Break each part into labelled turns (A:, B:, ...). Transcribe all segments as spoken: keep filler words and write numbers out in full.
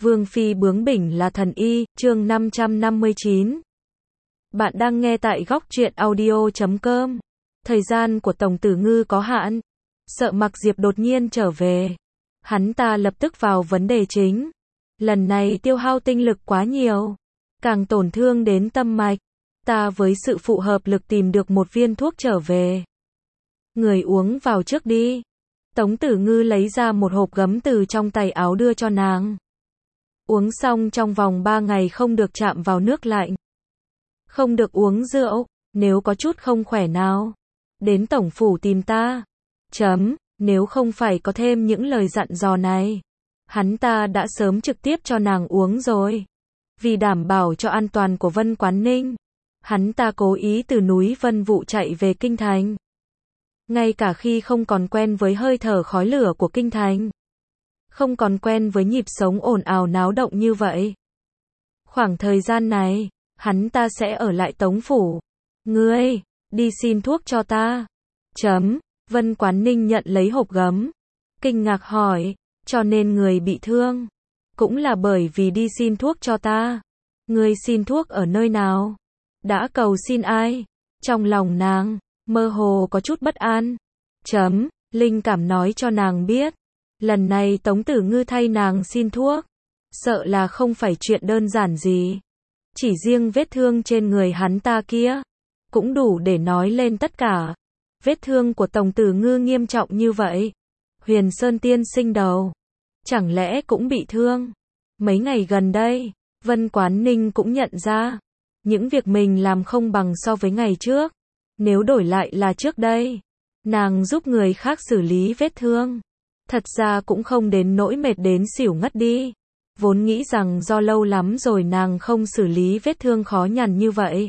A: Vương phi bướng bỉnh là thần y, chương năm trăm năm mươi chín. Bạn đang nghe tại góc truyện audio chấm com. Thời gian của Tổng Tử Ngư có hạn. Sợ Mặc Diệp đột nhiên trở về. Hắn ta lập tức vào vấn đề chính. Lần này tiêu hao tinh lực quá nhiều. Càng tổn thương đến tâm mạch. Ta với sự phụ hợp lực tìm được một viên thuốc trở về. Người uống vào trước đi. Tống Tử Ngư lấy ra một hộp gấm từ trong tay áo đưa cho nàng. Uống xong trong vòng ba ngày không được chạm vào nước lạnh. Không được uống rượu, nếu có chút không khỏe nào. Đến tổng phủ tìm ta. Chấm, nếu không phải có thêm những lời dặn dò này. Hắn ta đã sớm trực tiếp cho nàng uống rồi. Vì đảm bảo cho an toàn của Vân Quán Ninh. Hắn ta cố ý từ núi Vân Vụ chạy về Kinh Thành. Ngay cả khi không còn quen với hơi thở khói lửa của Kinh Thành. Không còn quen với nhịp sống ồn ào náo động như vậy. Khoảng thời gian này, hắn ta sẽ ở lại Tống phủ. Ngươi, đi xin thuốc cho ta. Chấm, Vân Quán Ninh nhận lấy hộp gấm. Kinh ngạc hỏi, cho nên người bị thương. Cũng là bởi vì đi xin thuốc cho ta. Ngươi xin thuốc ở nơi nào? Đã cầu xin ai? Trong lòng nàng, mơ hồ có chút bất an. Chấm, linh cảm nói cho nàng biết. Lần này Tống Tử Ngư thay nàng xin thuốc. Sợ là không phải chuyện đơn giản gì. Chỉ riêng vết thương trên người hắn ta kia. Cũng đủ để nói lên tất cả. Vết thương của Tống Tử Ngư nghiêm trọng như vậy. Huyền Sơn tiên sinh đầu. Chẳng lẽ cũng bị thương? Mấy ngày gần đây, Vân Quán Ninh cũng nhận ra. Những việc mình làm không bằng so với ngày trước. Nếu đổi lại là trước đây. Nàng giúp người khác xử lý vết thương. Thật ra cũng không đến nỗi mệt đến xỉu ngất đi. Vốn nghĩ rằng do lâu lắm rồi nàng không xử lý vết thương khó nhằn như vậy.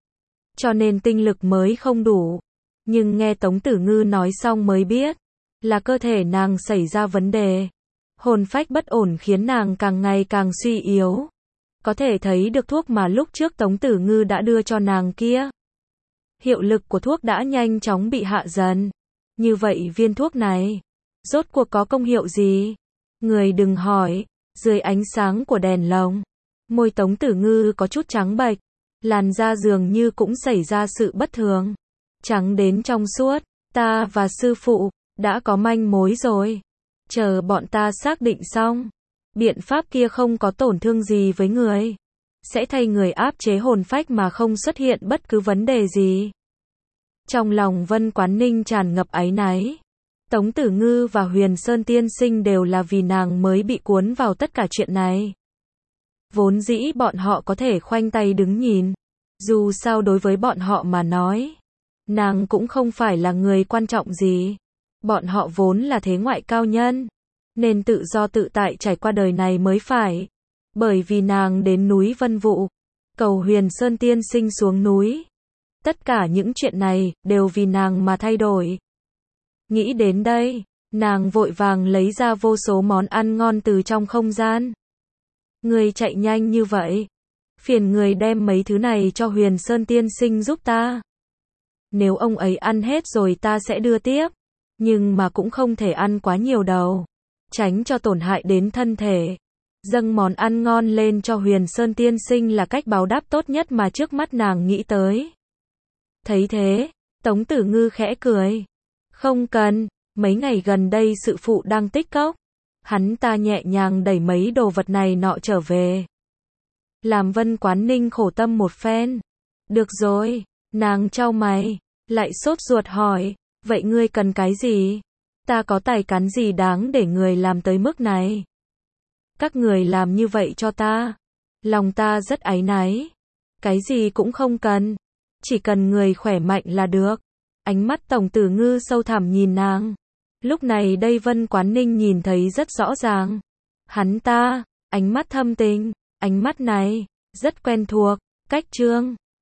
A: Cho nên tinh lực mới không đủ. Nhưng nghe Tống Tử Ngư nói xong mới biết. Là cơ thể nàng xảy ra vấn đề. Hồn phách bất ổn khiến nàng càng ngày càng suy yếu. Có thể thấy được thuốc mà lúc trước Tống Tử Ngư đã đưa cho nàng kia. Hiệu lực của thuốc đã nhanh chóng bị hạ dần. Như vậy viên thuốc này rốt cuộc có công hiệu gì? Người đừng hỏi. Dưới ánh sáng của đèn lồng, môi Tống Tử Ngư có chút trắng bệch, làn da dường như cũng xảy ra sự bất thường. Trắng đến trong suốt, ta và sư phụ đã có manh mối rồi. Chờ bọn ta xác định xong, biện pháp kia không có tổn thương gì với người, sẽ thay người áp chế hồn phách mà không xuất hiện bất cứ vấn đề gì. Trong lòng Vân Quán Ninh tràn ngập áy náy. Tống Tử Ngư và Huyền Sơn tiên sinh đều là vì nàng mới bị cuốn vào tất cả chuyện này. Vốn dĩ bọn họ có thể khoanh tay đứng nhìn. Dù sao đối với bọn họ mà nói, nàng cũng không phải là người quan trọng gì. Bọn họ vốn là thế ngoại cao nhân, nên tự do tự tại trải qua đời này mới phải. Bởi vì nàng đến núi Vân Vụ, cầu Huyền Sơn tiên sinh xuống núi. Tất cả những chuyện này đều vì nàng mà thay đổi. Nghĩ đến đây, nàng vội vàng lấy ra vô số món ăn ngon từ trong không gian. Người chạy nhanh như vậy. Phiền người đem mấy thứ này cho Huyền Sơn tiên sinh giúp ta. Nếu ông ấy ăn hết rồi ta sẽ đưa tiếp. Nhưng mà cũng không thể ăn quá nhiều đâu. Tránh cho tổn hại đến thân thể. Dâng món ăn ngon lên cho Huyền Sơn tiên sinh là cách báo đáp tốt nhất mà trước mắt nàng nghĩ tới. Thấy thế, Tống Tử Ngư khẽ cười. Không cần, mấy ngày gần đây sự phụ đang tích cốc. Hắn ta nhẹ nhàng đẩy mấy đồ vật này nọ trở về. Làm Vân Quán Ninh khổ tâm một phen. Được rồi, nàng chau mày, lại sốt ruột hỏi, vậy ngươi cần cái gì? Ta có tài cán gì đáng để người làm tới mức này? Các người làm như vậy cho ta. Lòng ta rất áy náy. Cái gì cũng không cần. Chỉ cần người khỏe mạnh là được. Ánh mắt Tổng Tử Ngư sâu thẳm nhìn nàng. Lúc này đây Vân Quán Ninh nhìn thấy rất rõ ràng. Hắn ta, ánh mắt thâm tình, ánh mắt này, rất quen thuộc, cách trương.